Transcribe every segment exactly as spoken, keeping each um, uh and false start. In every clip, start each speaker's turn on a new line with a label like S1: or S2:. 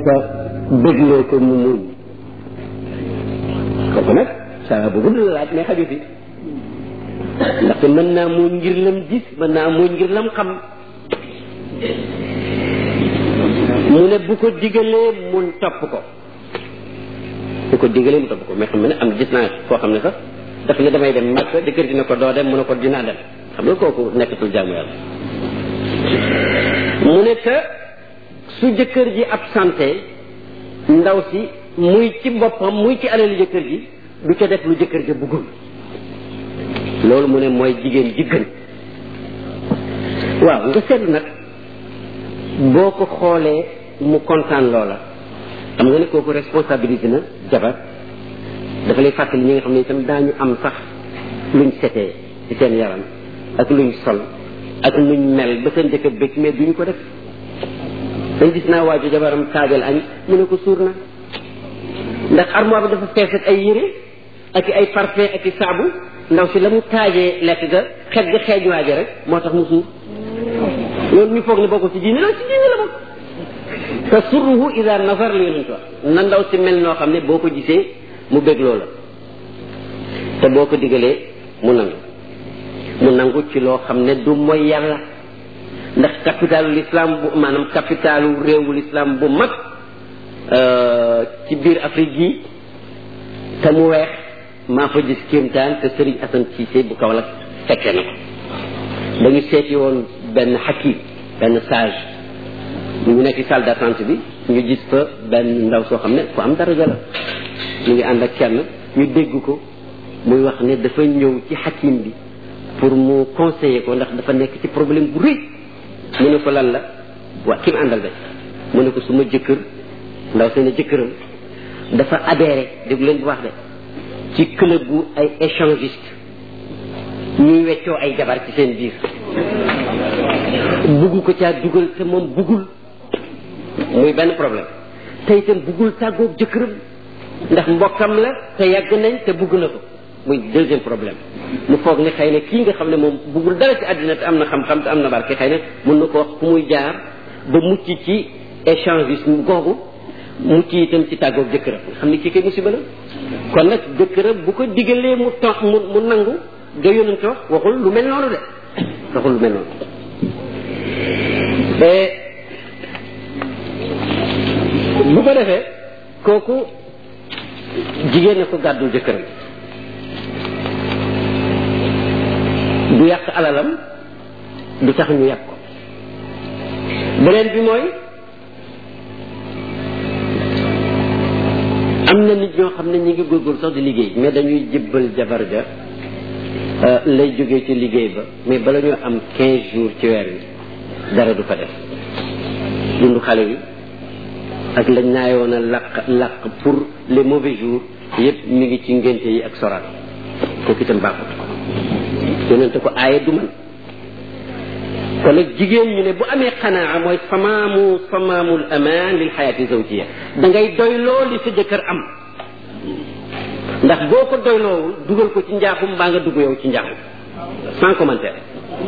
S1: te bégloo ko mu muñ kooku nag saa bu gudd la laaj mais xaju fi ndaxte mën naa muñ ngir lam gis mën naa muñ ngir lam xam mu ne bu ko digalee mun topp ko bu ko digalee mu topp ko mais xam nga ne am gis naa koo xam ne sax daf ne damay dem Makka jëkkër dina ko doo dem mu ne ko dinaa dem xam nga kooku nekkatul jaamu yàlla mu ne que su jëkkër ji absenté ndaw si muy ci boppam muy ci alali jëkkër ji du ca def lu jëkkër ji bëggul loolu mu ne mooy jigéen ji gën waaw nga seetlu nag boo ko xoolee mu kontaan loola xam nga ne kooku responsabilité na jabar dafa lay fàttali ñi nga xam ne itam daañu am sax luñ setee ci seen yaram ak luñ sol ak luñ mel ba seen jëkkër bëgg mais duñu ko def dañ gis naa waaju jabaram taajal añ mu ne ko suur na ndax armoire bi dafa fees ak ay yére ak ay parfum ak i saabu ndaw si la mu taajee lekk ga xet ga xeeñ waaje rek moo tax mu suur loolu ñu foog ne bokkul ci diine la ci diine la bokk te surruhu ida nazar la yonent wax na ndaw si mel noo xam ne boo ko gisee mu bëgg loola te boo ko digalee mu nangu mu nangu ci loo xam ne du mooy yàlla ndax capitalu l'islam bu maanaam capitalu réewu l'islam bu mag ci biir Afrique gi te mu weex maa fa gis kéemtaan te Serigne Assane Cissé bu Kaolack fekkee na ko dañu seeti woon benn hakim benn sage ñu nekk ci salle d'attente bi ñu gis fa benn ndaw soo xam ne ku am daraja la ñu ngi ànd ak kenn ñu dégg ko muy wax ne dafa ñëw ci hakim bi pour mu conseiller ko ndax dafa nekk ci problème bu rëy mu ne ko lan la waa ki mu àndal de mu ne ko suma jëkkër ndaw seen jëkkëram dafa adhéré déglu leen bu wax de ci club bu ay échangiste ñuy weccoo ay jabar ci seen biir bugg ko caa dugal te moom buggul muy benn problème te itam buggul tàggoog jëkkëram ndax mbokkam la te yàgg nañ te bugg na ko muy deuxième problème mu foog ne xëy na kii nga xam ne moom buggul dara ci àddina te am na xam-xam te am na barke xëy na mën na ko wax fu muy jaar ba mucc ci échangisme googu mucc itam ci tàggoog jëkkëram nga xam ne kii kay musiba la kon nag jëkkëram bu ko digalee mu toog mu mu nangu ga yonent wax waxul lu mel noonu de waxul lu mel noonu bu ko defee kooku jigéen ne ko gàddul jëkkëram du yàq alalam du tax ñu yàq ko beneen bi mooy am na nit ñoo xam ne ñi ngi góorgóorlu sax di liggéey mais dañuy jébbal jabar ja lay jógee ci liggéey ba mais bala ñoo am quinze jours ci weer wi dara du fa def dundu xale wi ak lañ naayoon a laq laq pour les mauvais jours yépp mi ngi ci ngénte yi ak soraat kooku itam baaxut yonente ko aaye du man kon nag jigéen ñu ne bu amee xanaa mooy samaamu samaamul aman lil xayaati zawjiya da ngay doyloo li sa jëkkër am ndax boo ko doyloowul dugal ko ci njaaxum mbaa nga dugg yow ci njaaxum sans commentaire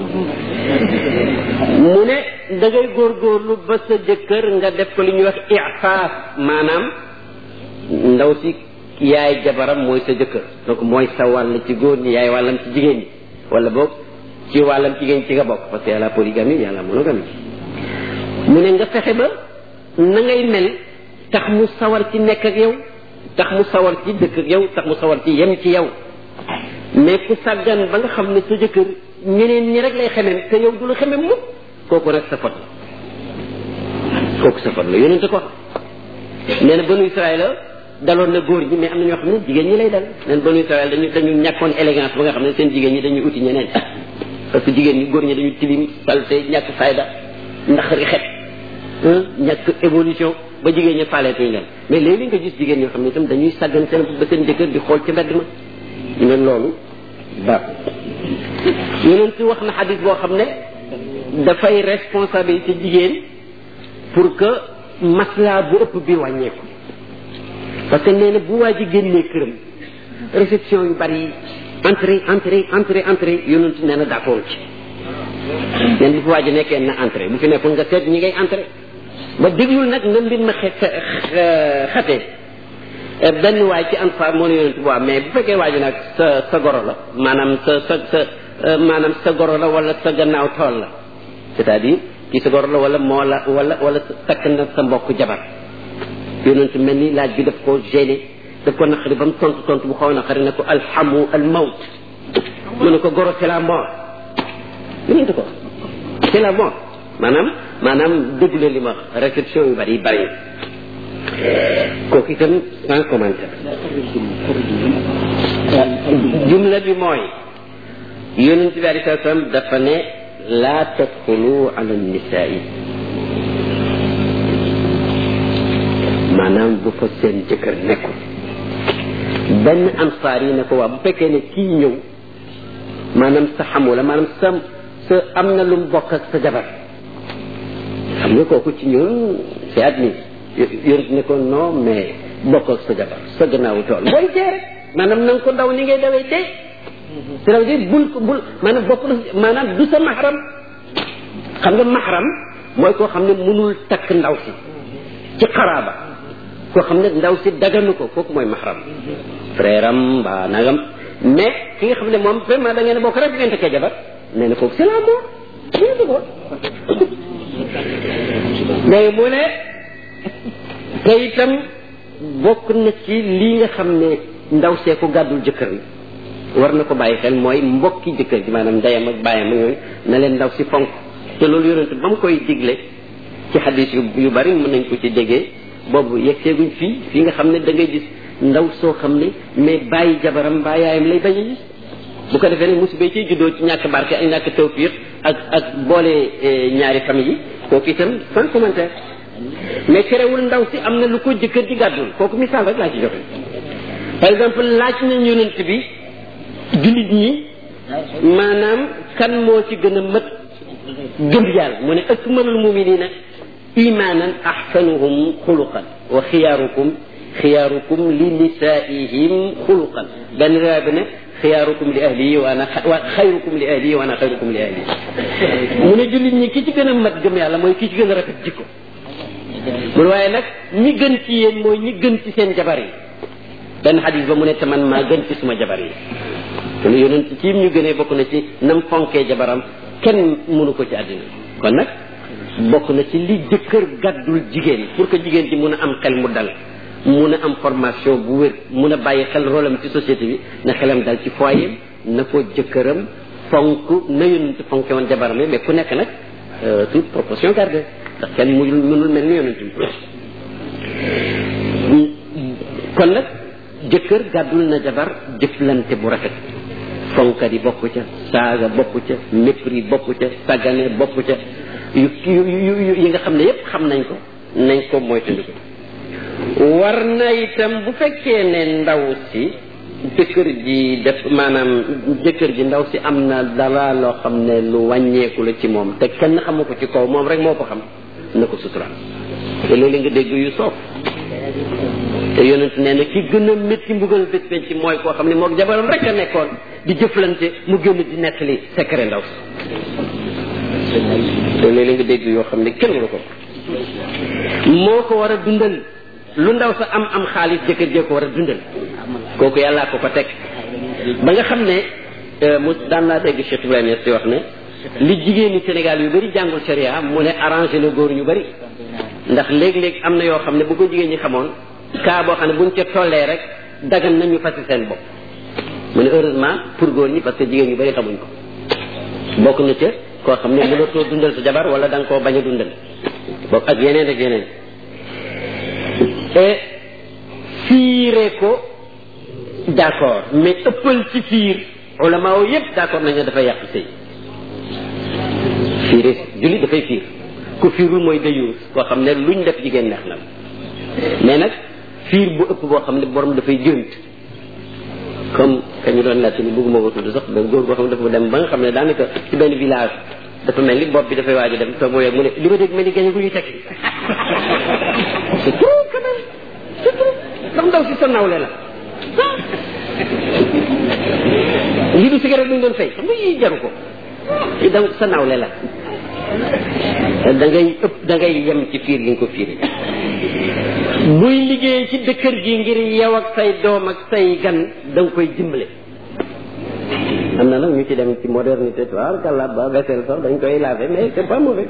S1: mu ne da ngay góorgóorlu ba sa jëkkër nga def ko li ñuy wax i'faaf maanaam ndaw si yaay jabaram mooy sa jëkkër donc mooy sa wàll ci góor ñi yaay wàllam ci jigéen ñi wala boog ci wàllam jigéen ci nga bokk parce que yàlla polygamie yàlla monogamie mu ne nga fexe ba na ngay mel tax mu sawar ci nekk ak yow tax mu sawar ci dëkk ak yow tax mu sawar ci yem ci yow mais ku sàggan ba nga xam ne sa jëkkër ñeneen ñi rek lay xemem te yow du la xemem mukk kooku rek sa fot la kooku sa fot la yonente ko nee na banu Israël la daloon na góor ñi mais am na ñoo xam ne jigéen ñi lay dal nee na banu Israël dañu dañu ñàkkoon élégance ba nga xam ne seen jigéen ñi dañuy uti ñeneen parce que jigéen ñi góor ñi dañu tilim salte ñàkk fayda ndax xet ñàkk évolution ba jigéen ñi faaleetuñu leen mais léegi nga gis jigéen ñoo xam ne itam dañuy sàggan seen ba seen jëkkër di xool ci mbedd ma ñu ne loolu baax yeneen ci wax na xadis boo xam ne dafay responsabilité jigéen pour que maslaa bu ëpp bi wàññeeku parce que nee na bu waa ji génnee këram réception yu bari entrée entrée entrée entrée yonent nee na d'accord ci nee na bu fi waa ji nekkee na entrée bu fi nekkul nga seet ñi ngay entrée ba déglul nag na mbir ma xe xatee benn waay ci ansaar moo ne yonent bu mais bu fekkee waaju nag sa sa goro la maanaam sa sa sa maanaam sa goro la wala sa gannaaw tool la c'est-à-dire kii sa goro la wala moo la wala wala takk na sa mbokk jabar yonent mel ni laaj bi daf ko gêné daf ko naqari ba mu tontu tontu bu xaw a naqari ne ko alhamu al mawt mu ne ko goro c'est la mort yonent ko c'est la mort maanaam maanaam déglu li ma wax réception yu bari yi bari kooku itam sans commentaire jumla bi mooy yonent bi alei salatu salaam dafa ne laa tadxulu ala nisaa maanaam bu fa seen jëkkër nekkul benn ansaar yi ne ko waa bu fekkee ne kii ñëw maanaam sa xamu la maanaam sa sa am na lu mu bokk ak sa jabar xam nga kooku ci ñun c'est admis yonent ne ko non mais bokk ak sa jabar sa gannaawu tool booy dee rek maanaam na nga ko daw ni ngay dawee dee c'est-à-dire bul ko bul maanaam bokk na maanaam du sa mahram xam nga mahram mooy koo xam ne mënul takk ndaw si ci xaraaba koo xam ne ndaw si daganu ko kooku mooy mahram frère am mbaa nagam mais ki nga xam ne moom vraiment da ngeen bokk rek ngeen takkee jabar nee na kooku c'est la mort ñu ko mais mu ne te itam bokk na ci lii nga xam ne ndaw see ko gàddul jëkkër bi war na ko bàyyi xel mooy mbokki jëkkër ji maanaam ndeyam ak bàyyam ak yooyu na leen ndaw si fonk te loolu yonent ba mu koy digle ci xadis yu yu bari mën nañ ko ci déggee boobu yegg seeguñ fii fii nga xam ne da ngay gis ndaw soo xam ne mais bàyyi jabaram mbaa yaayam lay bañ a gis bu ko defee ne musiba yi ciy juddoo ci ñàkk barke ak ñàkk tawfiq ak ak boole ñaari famille yi kooku itam sans commentaire mais terewul ndaw si am na lu ko jëkkër ji gàddul kooku misaal rek laa ci joxe par exemple laaj nañ yonent bi jullit ñi maanaam kan moo ci gën a mët gëm yàlla mu ne akmalul muminina imanan ahsanuhum xuluqan wa xiyaarukum xiyaarukum li nisaihim xuluqan benn riwaaya bi ne xiyaarukum li ahlihi wa ana xayrukum li ahlihi wa ana xayrukum li ahlihi mu ne jullit ñi ki ci gën a mat gëm yàlla mooy ki ci gën a rafet jikko mu ne waaye nag ñi gën ci yéen mooy ñi gën ci seen jabar yi benn xadis ba mu ne te man maa gën ci suma jabar yi te ne yonent ci ñu gënee bokk na ci nam fonkee jabaram kenn mënu ko ci àddina kon nag bokk na ci li jëkkër gàddul jigéen pour que jigéen ji mun a am xel mu dal mun a am formation bu wér mun a bàyyi xel rôle am ci société bi na xelam dal ci foyer na ko jëkkëram fonk na yonent fonke woon jabaram mais ku nekk nag toute proportion gardée ndax kenn mujul mënul mel ni yonent bi kon nag jëkkër gàddul na jabar jëflante bu rafet fonkat yi bokku ca saaga bokku ca mépris bokku ca sagane bokku ca yu yu yi nga xam ne yépp xam nañ ko nañ ko moytandiku war na itam bu fekkee ne ndaw si jëkkër ji def maanaam jëkkër ji ndaw si am na dara loo xam ne lu wàññeeku la ci moom te kenn xamu ko ci kaw moom rek moo ko xam na ko sutural te léeg-léeg nga dégg yu soof te yonent nee na ki gën a métti mbugal bés penc mooy koo xam ne moog jabaram rek a nekkoon di jëflante mu génn di nettali secret ndaw si te léeg-léeg nga dégg yoo xam ne kenn waru ko moo ko war a dundal lu ndaw sa am am xaalis jëkkër jee ko war a dundal kooku yàllaa ko ko teg ba nga xam ne mu daan naa dégg Cheikh Ibrahima Niass di wax ne li jigéeni Sénégal yu bëri jàngul sharia mu ne arrangé na góor ñu bëri ndax léeg-léeg am na yoo xam ne bu ko jigéen ñi xamoon cas boo xam ne buñ ca tollee rek dagan nañu fasi seen bopp mu ne heureusement pour góor ñi parce que jigéen ñu bëri xamuñ ko bokk na ca koo xam ne mënatoo dundal sa jabar wala da nga koo bañ a dundal bokk ak yeneen ak yeneen et fiire ko d'accord mais ëppal ci fiir ulama o yëpp d'accord nañ ne dafay yàq sëy fiire julli dafay fiir ku fiirul mooy dayuur koo xam ne luñ def jigéen neex na mais nag fiir bu ëpp boo xam ne borom dafay gént comme ka ñu doon laajte ni bëgguma ko tudd sax ba góor boo xam ne dafa dem ba nga xam ne daanaka ci benn village dafa mel ni bopp bi dafay waaj a dem toog mu yegg mu ne li ma dégg mel ni gañe gu ñu teg c'est trop quand même c'est trop ndax ndaw si sa nawle la lii du cigarette bu ñu doon fay xam nga yii jaru ko i daw sa nawle la da ngay ëpp da ngay yem ci fiir gi nga ko fiir buy liggéey ci dëkkër gi ngir yow ak say doom ak say gan da nga koy dimbale. am na nag ñu ci dem ci modernité toir kàlla ba vaisselle sax dañ koy laver mais c'est pas mauvais.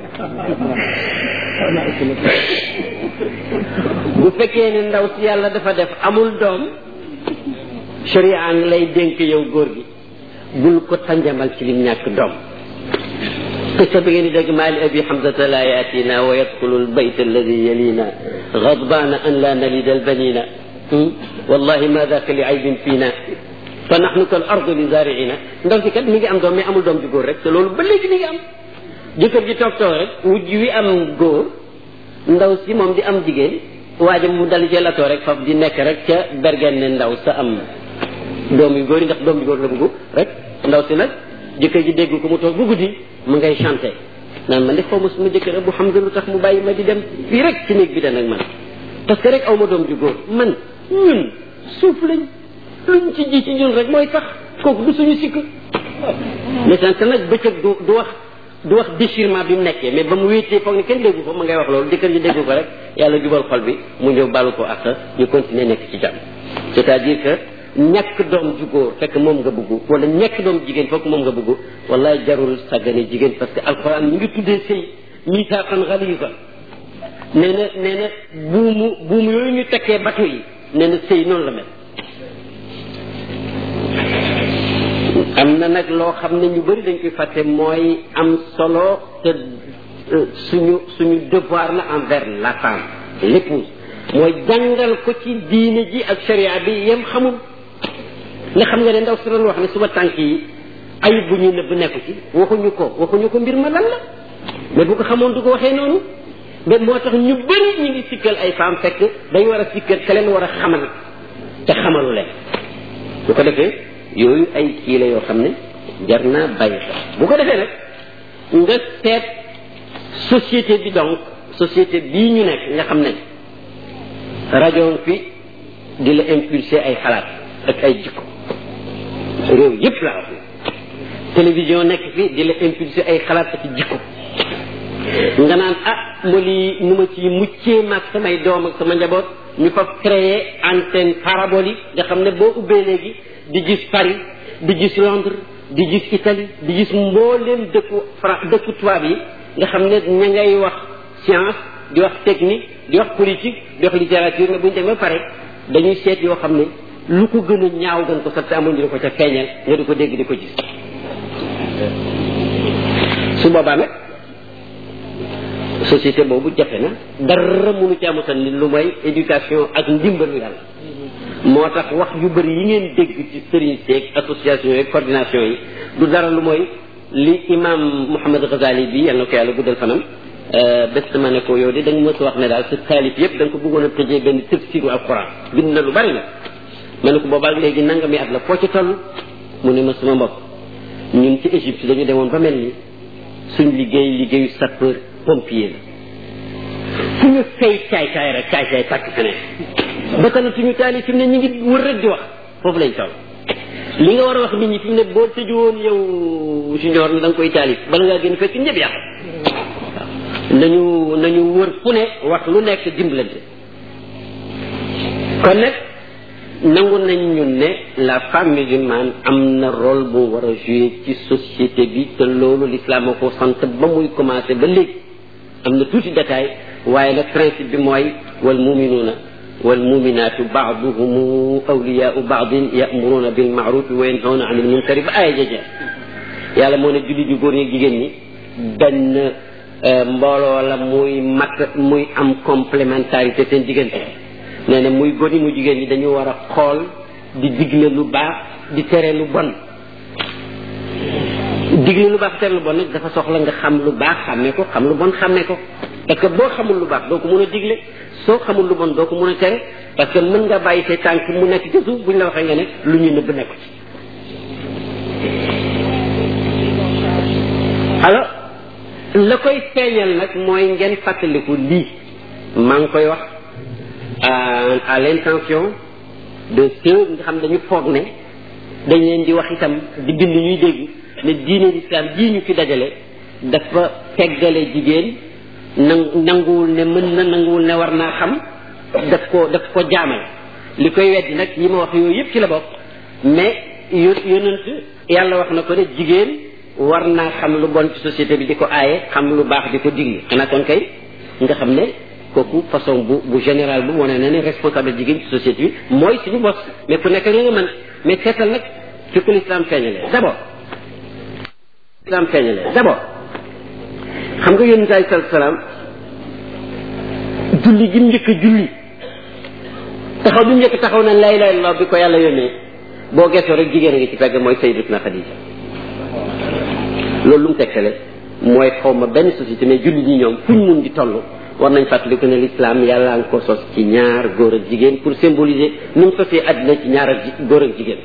S1: bu fekkee ne ndaw si yàlla dafa def amul doom sharia ngi lay dénk yow góor gi bul ko tanjamal ci lim ñàkk doom. قصة بين دق مال أبي حمزة لا يأتينا ويدخل البيت الذي يلينا غضبان أن لا نلد البنين والله ما ذاك لعيب فينا فنحن كالأرض لزارعنا ndaw si kat mi ngi am doom mais amul doom ju góor rek te loolu ba léegi mi ngi am jëkkër ji toog toog rek wujj wi am góor ndaw si moom di am jigéen waaja mu dal ci latoo rek faf di nekk rek ca bergen ne ndaw sa am doom yu góor yi ndax doom yu góor la bëgg rek ndaw si nag jëkkër ji dégg ko mu toog bu guddi mu ngay chanté naan man de xaw ma suma jëkkër bu xam lu tax mu bàyyi ma di dem fii rek ci néeg bi da nag man parce que rek aw ma doom ju góor man ñun suuf lañ luñ ci ji ci ñun rek mooy tax kooku du suñu sikk mais sant nag bëccëg du du wax du wax déchirement bi mu nekkee mais ba mu wéetee foog ni kenn déggu ko ma ngay wax loolu jëkkër ji déggu ko rek yàlla jubal xol bi mu ñëw balu ko ak ñu continuer nekk ci jàmm c'est-à-dire que ñàkk doom ju góor fekk moom nga bëgg wala ñàkk doom jigéen fekk moom nga bëgg wallaay jarul sàggane jigéen parce que alxuraan mi ngi tuddee sëy misaaqan galiza nee na nee na buumu buumu yooyu ñu tekkee bato yi nee na sëy noonu la mel. am na nag loo xam ne ñu bëri dañ koy fàtte mooy am solo te suñu suñu devoir la envers la femme l'épouse mooy jàngal ko ci diine ji ak sharia bi yem xamul. nga xam nga ne ndaw si doon wax ne suba tànk yi ayib bu ñuy nëbb nekku ci waxuñu ko waxuñu ko mbir ma lan la mais bu ko xamoon du ko waxee noonu mais moo tax ñu bëri ñu ngi sikkal ay femmes fekk dañu war a sikkal ka leen war a xamal te xamalu leen bu ko defee yooyu ay kii la yoo xam ne jar naa bàyyi xel bu ko defee nag nga seet société bi donc société bii ñu nekk nga xam ne rajo fi di la impulser ay xalaat ak ay jikko réew yépp laa wax télévision nekk fi di la impulser ay xalaat ak jikko nga naan ah ma lii nu ma ci muccee maag samay doom ak sama njaboot ñu fa créer antenne parabolique nga xam ne boo ubbee léegi di gis Paris di gis Londres di gis Italie di gis mbooleem dëkku Fra dëkku tubaab yi nga xam ne ña ngay wax science di wax technique di wax politique di wax littérature ne bu ñu demee ba pare dañuy seet yoo xam ne lu ko gën a ñaaw gën ko sax te amuñu di ko ca feeñal nga di ko dégg di ko gis su boobaa nag société boobu jafe na dara mënu ci amutal ni lu may éducation ak ndimbalu yàlla moo tax wax yu bëri yi ngeen dégg ci sëriñ seeg association yi coordination yi du dara lu mooy li imam Mouhamed Ghazali bi yal na ko yàlla guddal fanam bés dama ne ko yow de da nga mës a wax ne daal sa taalif yëpp da nga ko bëggoon a tëjee benn tafsiru alquran bind na lu bari la ma ne ko boobaag léegi nangami at la foo ci toll mu ne ma sama mbokk ñun ci Égypte dañu demoon ba mel ni suñ liggéey liggéeyu sapeur pompier la fu ñu fay caay caay rek caay caay tàkk feneen ba kana suñu taalif fi mu ne ñu ngi wër rek di wax foofu lañ toll li nga war a wax nit ñi fi mu ne boo tëju woon yow junior ne da nga koy taalif bala ngaa génn fekk ñëpp yàq nañu nañu wër fu ne wax lu nekk dimbalante kon nag nangu nañ ñun ne la femme musulmane am na rôle bu war a jouer ci société bi te loolu l'islam a ko sant ba muy commencé ba léegi am na tuuti détail waaye nag principe bi mooy wal muminuuna wal muminaatu baaduhum awliyaau baadin yamuruna bil maarufi wa yanhawna anil munkari ba aaya jeje yàlla moo ne jullit yu góor ñi jigéen ñi benn mbooloo la muy mat muy am complémentarité seen diggante nee na muy góor ñi muy jigéen ñi dañu war a xool di digle lu baax di tere lu bon digle lu baax tere lu bon nag dafa soxla nga xam lu baax xàmmee ko xam lu bon xàmmee ko parce que boo xamul lu baax doo ko mën a digle soo xamul lu bon doo ko mën a tere parce que mën nga bàyyi say tànk mu nekk ci suuf bu ñu la waxee nga ne lu ñu nëbb nekku ci alors la koy feeñal nag mooy ngeen fàttaliku lii maa ngi koy wax à l'intention de ceux nga xam dañu foog ne dañ leen di wax itam di bind ñuy dégg ne diine l'islam jii ñu fi dajale dafa teggale jigéen nang nanguwul ne mën na nanguwul ne war naa xam daf ko daf ko jaamal li koy weddi nag yi ma wax yooyu yëpp ci la bokk mais yo yonent yàlla wax na ko ne jigéen war naa xam lu bon ci société bi di ko aaye xam lu baax di ko digle xanaa kon kay nga xam ne kooku façon bu bu général bu wane na ne responsable jigéen ci société bi mooy suñu bos mais ku nekk li nga mën mais seetal nag fi ko l'islam feeñalee d'abord l'islam feeñalee d'abord xam nga yonent alayhi salaatu salaam julli gi mu njëkk julli taxaw bi mu njëkk taxaw na laa ilaaha illallaah bi ko yàlla yónnee boo gëstoo rek jigéen a ngi ci pegg mooy sayyidatuna Xadiija loolu lu mu tekkale mooy xaw ma benn société mais julli ñi ñoom fuñ mun di toll war nañ fàttaliku ne l'islam yàlla nga ko sos ci ñaar góor ak jigéen pour symboliser ni mu sosee àddina ci ñaar ak góor ak jigéen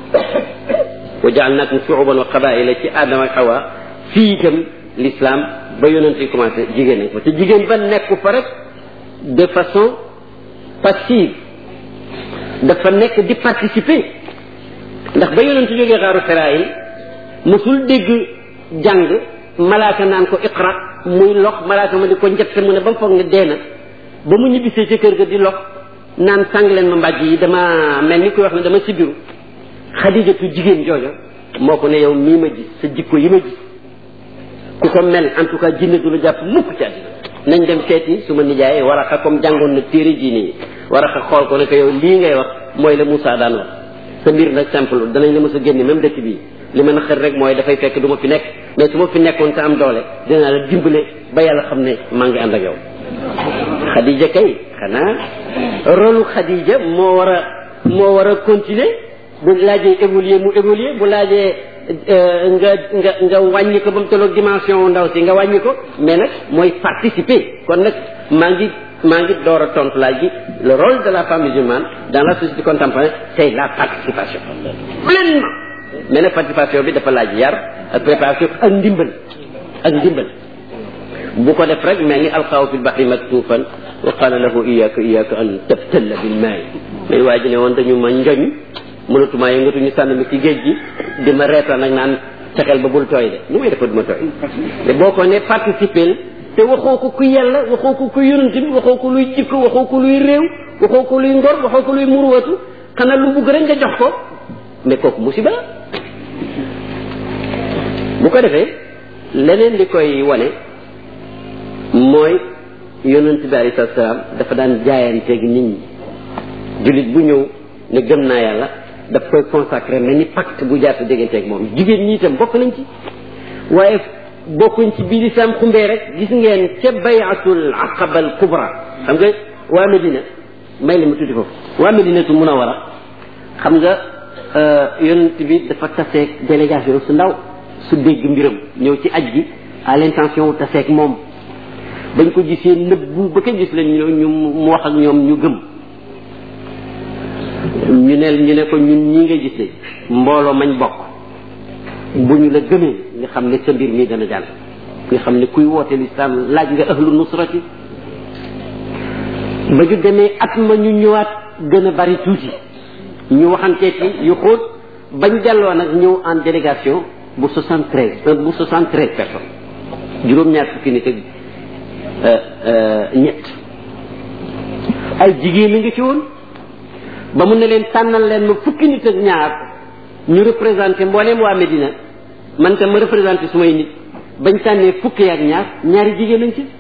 S1: wa ja'alnaakum shu'uban wa qabaa'ila ci Aadama ak Hawa fii itam l'islam ba yonent yi commencé jigéen nañ ko te jigéen ba nekku fa rek de façon passive dafa nekk di participer ndax ba yonent jógee xaaru Xiraayil mosul dégg jàng malaaka naan ko iqra muy lox malaaka ma di ko njëkk mu ne ba mu foog ne dee na ba mu ñibbisee ci kër ga di lox naan sàng leen ma mbàjj yi dama mel ni koy wax ne dama sibiru Xadijatu jigéen joojo moo ko ne yow mii ma gis sa jikko yi ma gis ku ko mel en tout cas jinne du la jàpp mukk ci àddina nañ dem seeti su ma nijaayee Waraxa comme jàngoon na téere ji nii Waraxa xool ko ne ko yow lii ngay wax mooy la Moussa daan wax sa mbir nag simple danañ la mës a génne même dëkk bii li ma naqar rek mooy dafay fekk du ma fi nekk mais su ma fi nekkoon te am doole dinaa la dimbale ba yàlla xam ne maa ngi ànd ak yow. Xadija kay xanaa rôle Xadija moo war a moo war a continuer bu laajee évoluer mu évoluer bu laajee nga nga nga wàññi ko ba mu tolloog dimension ndaw si nga wàññi ko mais nag mooy participer kon nag maa ngi maa ngi door a tontu laaj gi le rôle de la femme musulmane dans la société contemporaine c'est la participation pleinement mais nag participation bi dafa laaj yar ak préparation ak ndimbal ak ndimbal bu ko def rek mel ni alqaahu fil bahri maktuufan wa qaala lahu iyyaka iyyaka an tabtalla bil maa'i mais waa ji ne woon dañu ma njoñ mënatumaa yëngatu ñu sànni mi ci géej gi di ma reetaan nag naan fexeel ba bul tooy de lu may defa du ma tooy te boo ko ne participer te waxoo ko ku yàlla waxoo ko ku yonent bi waxoo ko luy jikko waxoo ko luy réew waxoo ko luy ngor waxoo ko luy muruwatu xanaa lu bugg rek nga jox ko mais kooku musiba bu ko defee leneen li koy wane mooy yonent bi alayhi salaam dafa daan jaayanteeg nit ñi jullit bu ñëw ne gëm naa yàlla daf koy consacré mel ni pacte bu jaata dégganteeg moom jigéen ñi itam bokk nañ ci waaye bokkuñ ci biir islam xumbee rek gis ngeen ca bayatul aqaba al kubra xam nga waa Medina may la ma tuuti foofu waa Medinatu Munawwara xam nga yonent bi dafa taseeg délégation su ndaw su dégg mbiram ñëw ci aj gi à l'intention taseeg moom bañ ko gisee nëbbu ba ko gis leen ñu ñu mu wax ak ñoom ñu gëm ñu ne ñu ne ko ñun ñi nga gis mbooloo mañ bokk bu ñu la gëmee nga xam ne sa mbir mi dana jàll nga xam ne kuy woote lislaam laaj nga ahlu nusrati ba ñu demee at ma ñu ñëwaat gën a bari tuuti ñu waxantee ci yu xóot bañ delloo nag ñëw en délégation bu soixante treize bu soixante treize personnes juróom-ñaar fukki nit ak ñett ay jigéen la nga ci woon ba mun ne leen tànnal leen ma fukki nit ak ñaar ñu représenté mbooleem waa Medina man tam ma représenté sumay nit bañ tànnee fukki ak ñaar ñaari jigéen lañ ci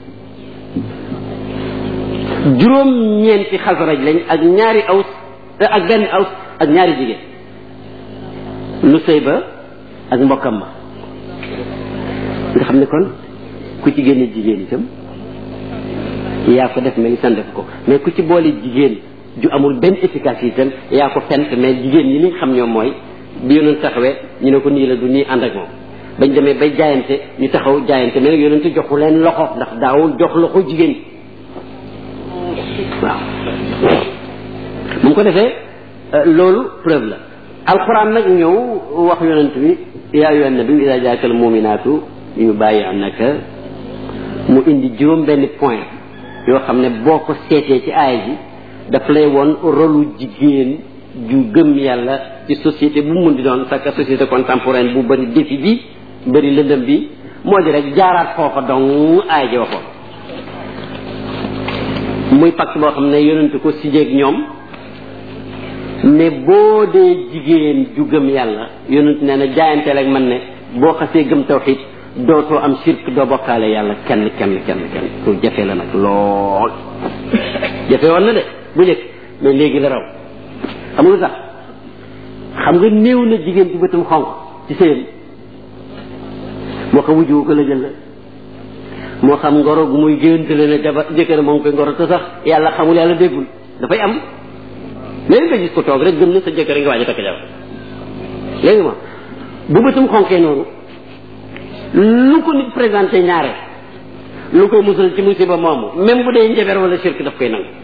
S1: juróom-ñeenti xasraj lañ ak ñaari aws ak benn aws ak ñaari jigéen lu sëy ba ak mbokkam ma nga xam ne kon ku ci génne jigéen itam yaa ko def mais san def ko mais ku ci boole jigéen ju amul benn efficacité itam yaa ko fent mais jigéen ñi li xam ñoom mooy bi yonent taxawee ñu ne ko nii la du nii ànd ak moom bañ demee bay jaayante ñu taxaw jaayante mais nag yonent joxu leen loxo ndax daawul jox loxo jigéen waaw bu mu ko defee loolu preuve la alquran nag ñëw wax yonent bi yaa ayyuhan nabiyyu idaa jaa'akal mu'minaatu yubaayi'naka mu indi juróom benn point yoo xam ne boo ko seetee ci aaya ji daf lay woon rôlu jigéen ju gëm yàlla ci société bu mu mun di doon saka société contemporaine bu bëri défi bi bëri lëndëm bi moo di rek jaaraat foofa donc aaya ji waxoon muy pacte boo xam ne yonent ko sijeeg ñoom ne boo dee jigéen ju gëm yàlla yonent nee na jaayanteel ak man ne boo xasee gëm tawxid dootoo am shirk doo bokkaale yàlla kenn kenn kenn kenn pour jafe la nag lool jafe woon na de bu njëkk mais léegi la raw xam nga tax xam nga néew na jigéen ci bëtam xonq ci sëyam moo xam wujju ko la jël la moo xam ngoro gu muy géntale ne jabar jëkkër moo ngi koy ngoro te sax yàlla xamul yàlla déggul dafay am léegi nga gis ko toog rek gëm ne sa jëkkër nga waaj a takk jabar léegi moom bu bëtum xonqee noonu lu ko nit présenté ñaare lu koy musal ci musiba moomu même bu dee njaber wala shirk daf koy nangu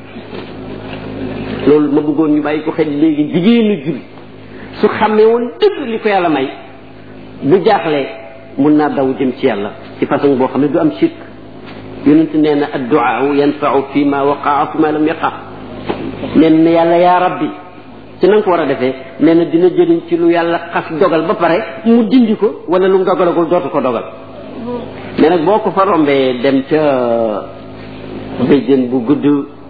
S1: loolu ma bëggoon ñu bàyyi ko xel léegi jigéenu jul su xamee woon dëgg li ko yàlla may bu jaaxlee mun naa daw jëm ci yàlla ci façon boo xam ne du am shirk yonent nee na addu'a yanfa'u fi ma waqa'a fi ma lam yaqa nee na yàlla yaa rabbi ci na nga ko war a defee nee na dina jëriñ ci lu yàlla xas dogal ba pare mu dindi ko wala lu mu dogalagul dootu ko dogal mais nag boo ko fa rombee dem ca béjjën bu gudd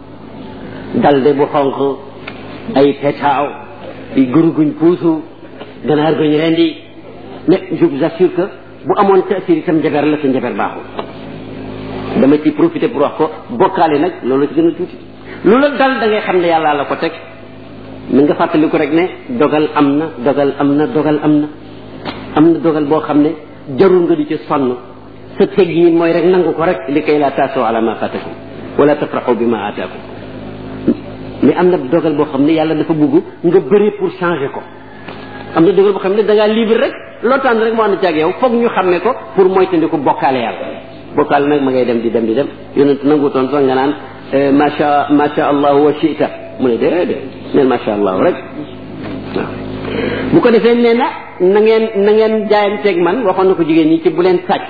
S1: dalde bu xonq ay petaaw ay guruguñ puusu ganaar guñ rendi ne je vous assure que bu amoon taasir itam njaber la sa njaber baaxul dama ci profité pour wax ko bokkaale nag loolu ci gën a tuuti lu la dal da ngay xam ne yàlla la ko teg mi nga fàttaliku rek ne dogal am na dogal am na dogal am na am na dogal boo xam ne jarul nga di ci sonn sa teg yi mooy rek nangu ko rek li kay laa taasoo ala ma fatakum wala tafraxu bi ma ataakum mais am na dogal boo xam ne yàlla dafa bugg nga bëri pour changer ko am na dogal boo xam ne da ngaa libre rek loo tànn rek moo ànd ci ak yow foog ñu xàmme ko pour moytandiku bokkaale yàlla bokkaale nag ma ngay dem di dem di dem yonent nangutoon sax nga naan macha macha allah wa shi'ta mu ne déedéet neen macha allah rek waaw bu ko defee nee na na ngeen na ngeen jaayanteeg man waxoon na ko jigéen ñi ci bu leen sàcc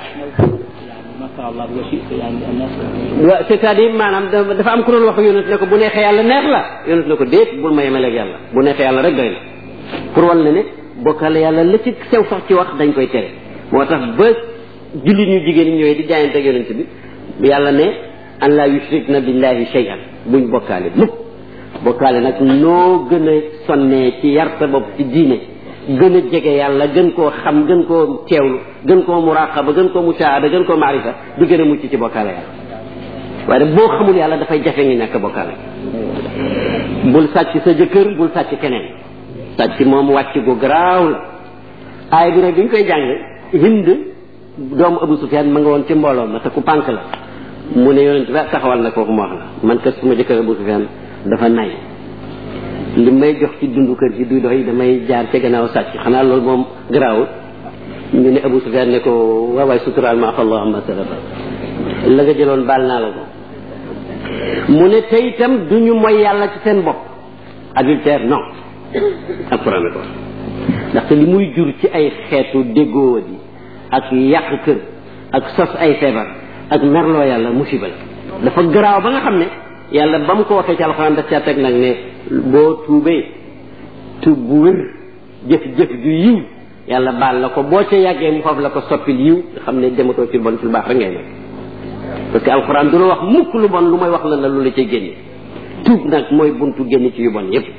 S1: waaw c'est-à-dire maanaam dafa am ku doon wax yonent ne ko bu neexee yàlla neex la yonent ne ko déet bul ma yemaleeg yàlla bu neexee yàlla rek doy na pour wal na ne bokkale yàlla la ci sew sax ci wax dañ koy tere moo tax ba jullit ñu jigéen ñi ñëwee di jaayanteeg yonent bi yàlla ne an la yushrikna billahi shay'an buñ bokkaale mukk bokkaale nag noo gën a sonnee ci yar sa bopp ci diine gën a jege yàlla gën koo xam gën koo teewlu gën koo muraqaba gën koo musaada gën koo maarifa di gën a mucc ci bokkaale yàlla waaye boo xamul yàlla dafay jafe ngi nekk bokkaale bul sàcc sa jëkkër bul sàcc keneen sàcc moom wàcc gu garaaw la aay bi nag bi ñu koy jàng Hind doomu Abu Sufyaan ma nga woon ci mbooloo ma te ku pànk la mu ne yonent bi taxawal na kooku ma wax la man kat suma jëkkër Abu Sufyaan dafa nay li may jox ci dundu kër gi du doy damay jaar ca gannaaw sàcc xanaa loolu moom garaawul ñu ne Abu Sufyaan ne ko waaw waay suturaal ma Allah amma salafa la nga jëloon baal naa la ko mu ne tey itam du ñu mooy yàlla ci seen bopp adultère non alquran ko ndaxte li muy jur ci ay xeetu déggoo yi ak yàq kër ak sos ay feebar ak merloo yàlla musiba la dafa garaaw ba nga xam ne yàlla ba mu ko waxee ci alxuraan daf caa teg nag ne boo tuubee tuub bu wér jëf-jëf ju yiw yàlla baal la ko boo ca yàggee mu foofu la ko soppil yiw nga xam ne dematoo ci bon ci lu baax rek ngay nekk parce que alxuraan du la wax mukk lu bon lu may wax la la lu la cay génne tuub nag mooy buntu génn ci yu bon yépp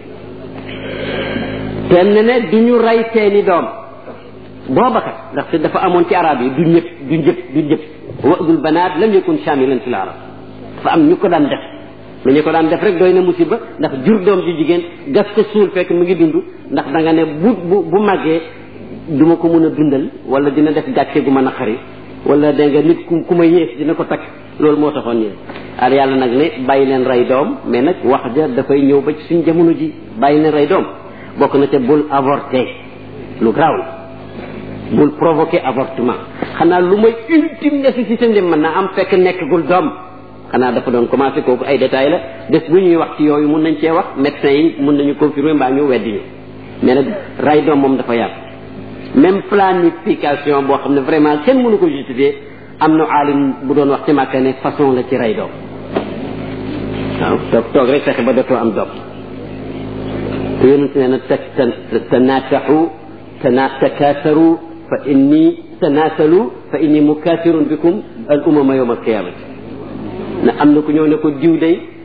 S1: te ne ne du ñu rey seeni doom booba kat ndaxte dafa amoon ci arab yi du ñëpp du ñëpp du ñëpp wa'dul banaat lam yakun shamilan fil arab dafa am ñu ko daan def mais ñu ko daan def rek doy na musiba ndax jur doom ji jigéen gas ko suul fekk mu ngi dund ndax da nga ne bu bu bu màggee du ma ko mën a dundal wala dina def gàcce gu ma naqari wala da nga nit ku ku ma yées dina ko takk loolu moo taxoon ñëw ar yàlla nag ne bàyyi leen rey doom mais nag wax ja dafay ñëw ba ci suñ jamono ji bàyyi leen rey doom bokk na te bul avorter lu garaaw la bul provoquer avortement xanaa lu may ultime nécessité ndim mën naa am fekk nekkagul doom xanaa dafa doon commencé kooku ay détails la des bu ñuy wax ci yooyu mun nañ cee wax médecins yi mun nañu confirmer mbaa ñu weddi ñu mais nag ray doom moom dafa yàgg même planification boo xam ne vraiment kenn mënu ko justifier am na aalim bu doon wax ci Màkka ne façon la ci ray doom waaw toog toog rek fexe ba dootoo am doom te yonent nee na tanaasaxu takaasaru fa inni tanaasalu fa inni mukaasirun bikum al umama yawma alqiyamati na am na ku ñëw ne ko diw day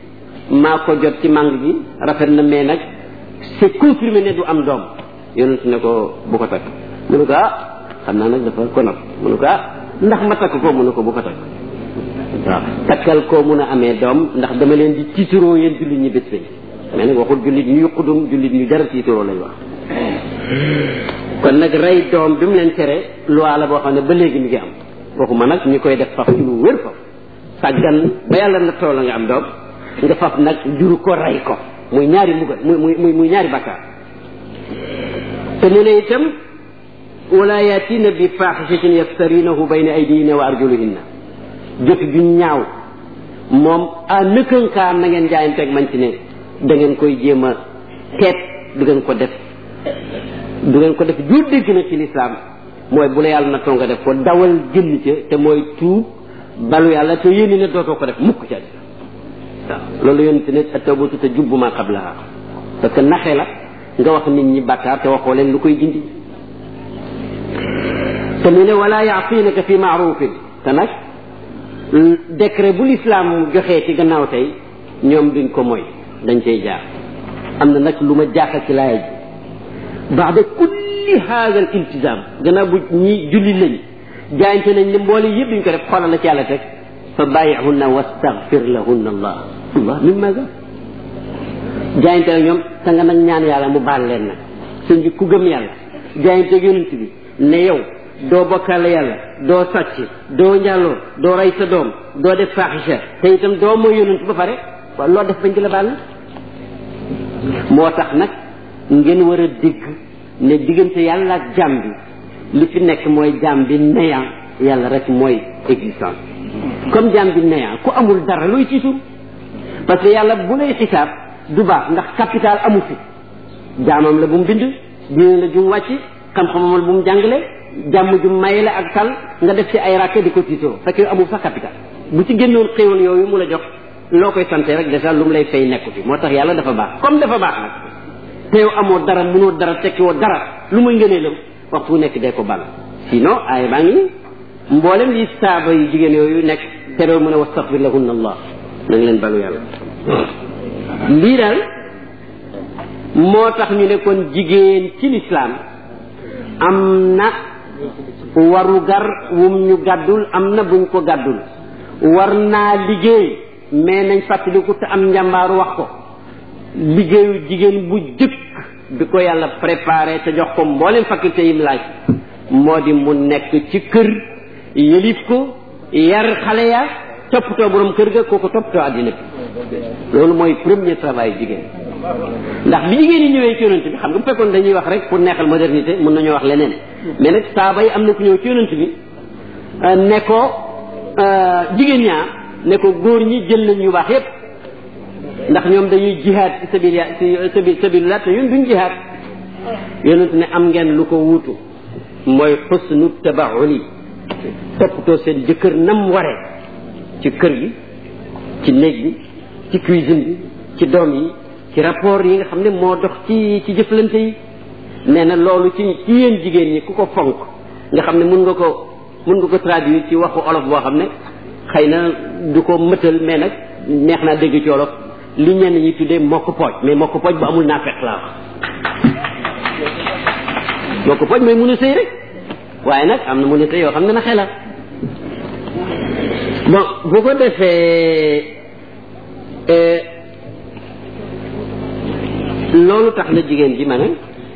S1: maa ko jot ci màng gi rafet na mais nag c'est confirmé ne du am doom yonent ne ko bu ko takk mu ne ko ah xam naa nag dafa ko not mu ne ko ah ndax ma takk ko mu ne ko bu ko takk waaw takkal koo mun a amee doom ndax dama leen di tiituroo yéen jullit ñi bés bi mais nag waxul jullit ñu yuqudum jullit ñu jar a tiituroo lay wax kon nag rey doom bi mu leen tere loi la boo xam ne ba léegi mi ngi am waxuma nag ñi koy def faf ci lu wér faf sàggan ba yàlla na tool la nga am doom nga faf nag juru ko rey ko muy ñaari mbugal muy muy muy ñaari bakkaar te mu ne itam wala yatina bi fahishatin yaftarinahu bayna aydihinna wa arjulihinna jëf ju ñaaw moom à nëkkankaa na ngeen jaayanteeg man ci ne da ngeen koy jéem a teet du ngeen ko def du ngeen ko def jur dégg na ci lislaam mooy bu la yàlla na tonga def ko dawal génn ca te mooy tuub balu yàlla te yéeni ne dootoo ko def mukk ca waaw loolu yonente ne at-tawbatu tajubbu ma qablaha parce que naxe la nga wax nit ñi bàkkaar te waxoo leen lu koy dindi te mu ne wala yaasinaka fi maarufin te nag décret bu l'islam joxee ci gannaaw tey ñoom duñ ko mooy dañ cay jaar am na nag lu ma jaaxal ci laaya ji baada kulli haada al iltizam gannaaw bu ñi julli lañ jaayante nañ ne mboole yëpp duñ ko def xoolal la ci yàlla teg fa bàyyihunna wastaghfir lahunna allah allah min maga jaayante ak ñoom sa nga nag ñaan yàlla mu baal leen nag sëñ bi ku gëm yàlla jaayante ak yonent bi ne yow doo bokkaale yàlla doo sàcc doo njaaloo doo rey sa doom doo def faaxisha te itam doo mooy yonent ba pare waaw loo def bañ ci la baal moo tax nag ngeen war a dégg ne diggante yàlla ak jaam bi li fi nekk mooy jaam bi néant yàlla rek mooy existence comme jaam bi néant ku amul dara looy tiitu parce que yàlla bu lay xisaab du baax ndax capital amu fi jaamam la bu mu bind diine la ju mu wàcc xam-xamam la bu mu jàngale jàmm ju may la ak tal nga def ci ay rakke di ko tiitoo fekk amul sax capital bu ci génnoon xéewal yooyu mu la jox loo koy sante rek déjà lu mu lay fay nekku fi moo tax yàlla dafa baax comme dafa baax nag te yow amoo dara mënoo dara tekkiwoo dara lu muy ngëneelam waxtu wu nekk dee ko bal sinon ay baa ngi mboolem li saaba yu jigéen yooyu nekk terew mën a wastaghfir lahunna allah na nga leen balu yàlla lii daal moo tax ñu ne kon jigéen ci lislaam am na waru gar wum ñu gàddul am na buñ ko gàddul war naa liggéey mais nañ fàttaliku te am njàmbaaru wax ko liggéeyu jigéen bu jëkk bi ko yàlla préparé te jox ko mboolem faculté yim laaj moo di mu nekk ci kër yëlif ko yar xale ya toppatoo borom kër ga kooku toppatoo àddina bi loolu mooy premier travail jigéen ndax bi jigéen yi ñëwee ci yonent bi xam nga bu fekkoon dañuy wax rek pour neexal modernité mën nañoo wax leneen mais nag saaba yi am na ku ñëw ci yonent bi ne ko jigéen ñaa ne ko góor ñi jël nañ yu baax yépp ndax ñoom dañuy jihaad ci sabil ci sabilillah te ñun duñ jihaad yonent ne am ngeen lu ko wuutu mooy xusnu tabauli toppatoo seen jëkkër nam waree ci kër gi ci néeg bi ci cuisine bi ci doom yi ci rapport yi nga xam ne moo dox ci ci jëflante yi nee na loolu ci ci yéen jigéen ñi ku ko fonk nga xam ne mun nga ko mun nga ko traduire ci waxu olof boo xam ne xëy na du ko mëtal mais nag neex naa dégg ci olof li ñenn ñi tuddee mokk pooj mais mokk pooj bu amul naa fekk laa wax mokk pooj mooy mun a sëy rek waaye nag am na mun a sëy yoo xam ne na xelal bon bu ko defee loolu tax na jigéen ji ma ne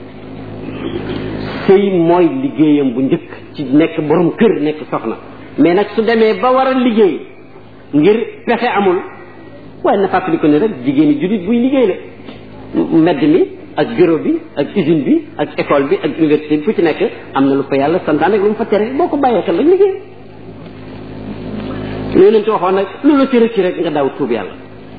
S1: sëy mooy liggéeyam bu njëkk ci nekk borom kër nekk soxna mais nag su demee ba war a liggéey ngir pexe amul waaye na fàttali ko ne rek jigéen yi jullit buy liggéey la mbedd mi ak bureau bi ak usine bi ak école bi ak université bi fu ci nekk am na lu fa yàlla santaan ak lu mu fa tere boo ko bàyyee xel rek liggéey loolu leen ci waxoon nag lu la ci rëcc rek nga daw tuub yàlla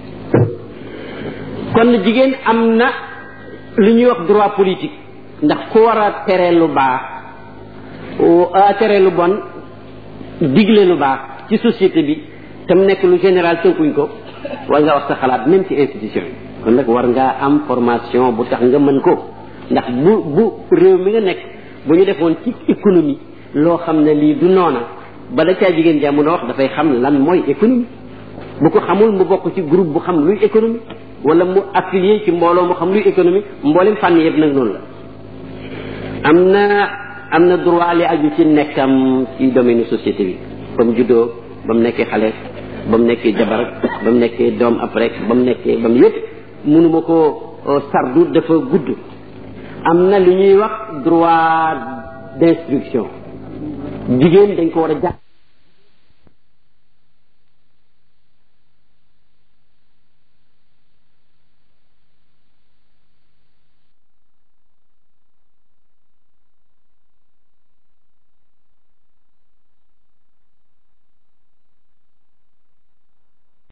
S1: kon jigéen am na li ñuy wax droit politique ndax ku war a tere lu baax a tere lu bon digle lu baax ci société bi te mu nekk lu général tënkuñ ko war nga wax sa xalaat même ci institution yi kon nag war ngaa am formation bu tax nga mën ko ndax bu bu réew mi nga nekk bu ñu defoon ci économie loo xam ne lii du noona bala caa jigéen jaa mun a wax dafay xam lan mooy économie bu ko xamul mu bokk ci groupe bu xam luy économie wala mu affilié ci mbooloo mu xam luy économie mboolem fànn yëpp nag noonu la am na am na droit li aju ci nekkam ci domaine société bi ba mu juddoo ba mu nekkee xale ba mu nekkee jabar ba mu nekkee doom après ba mu nekkee ba mu yëpp mënuma ko sardu dafa gudd am na lu ñuy wax droit d'instruction jigéen dañ ko war a jàng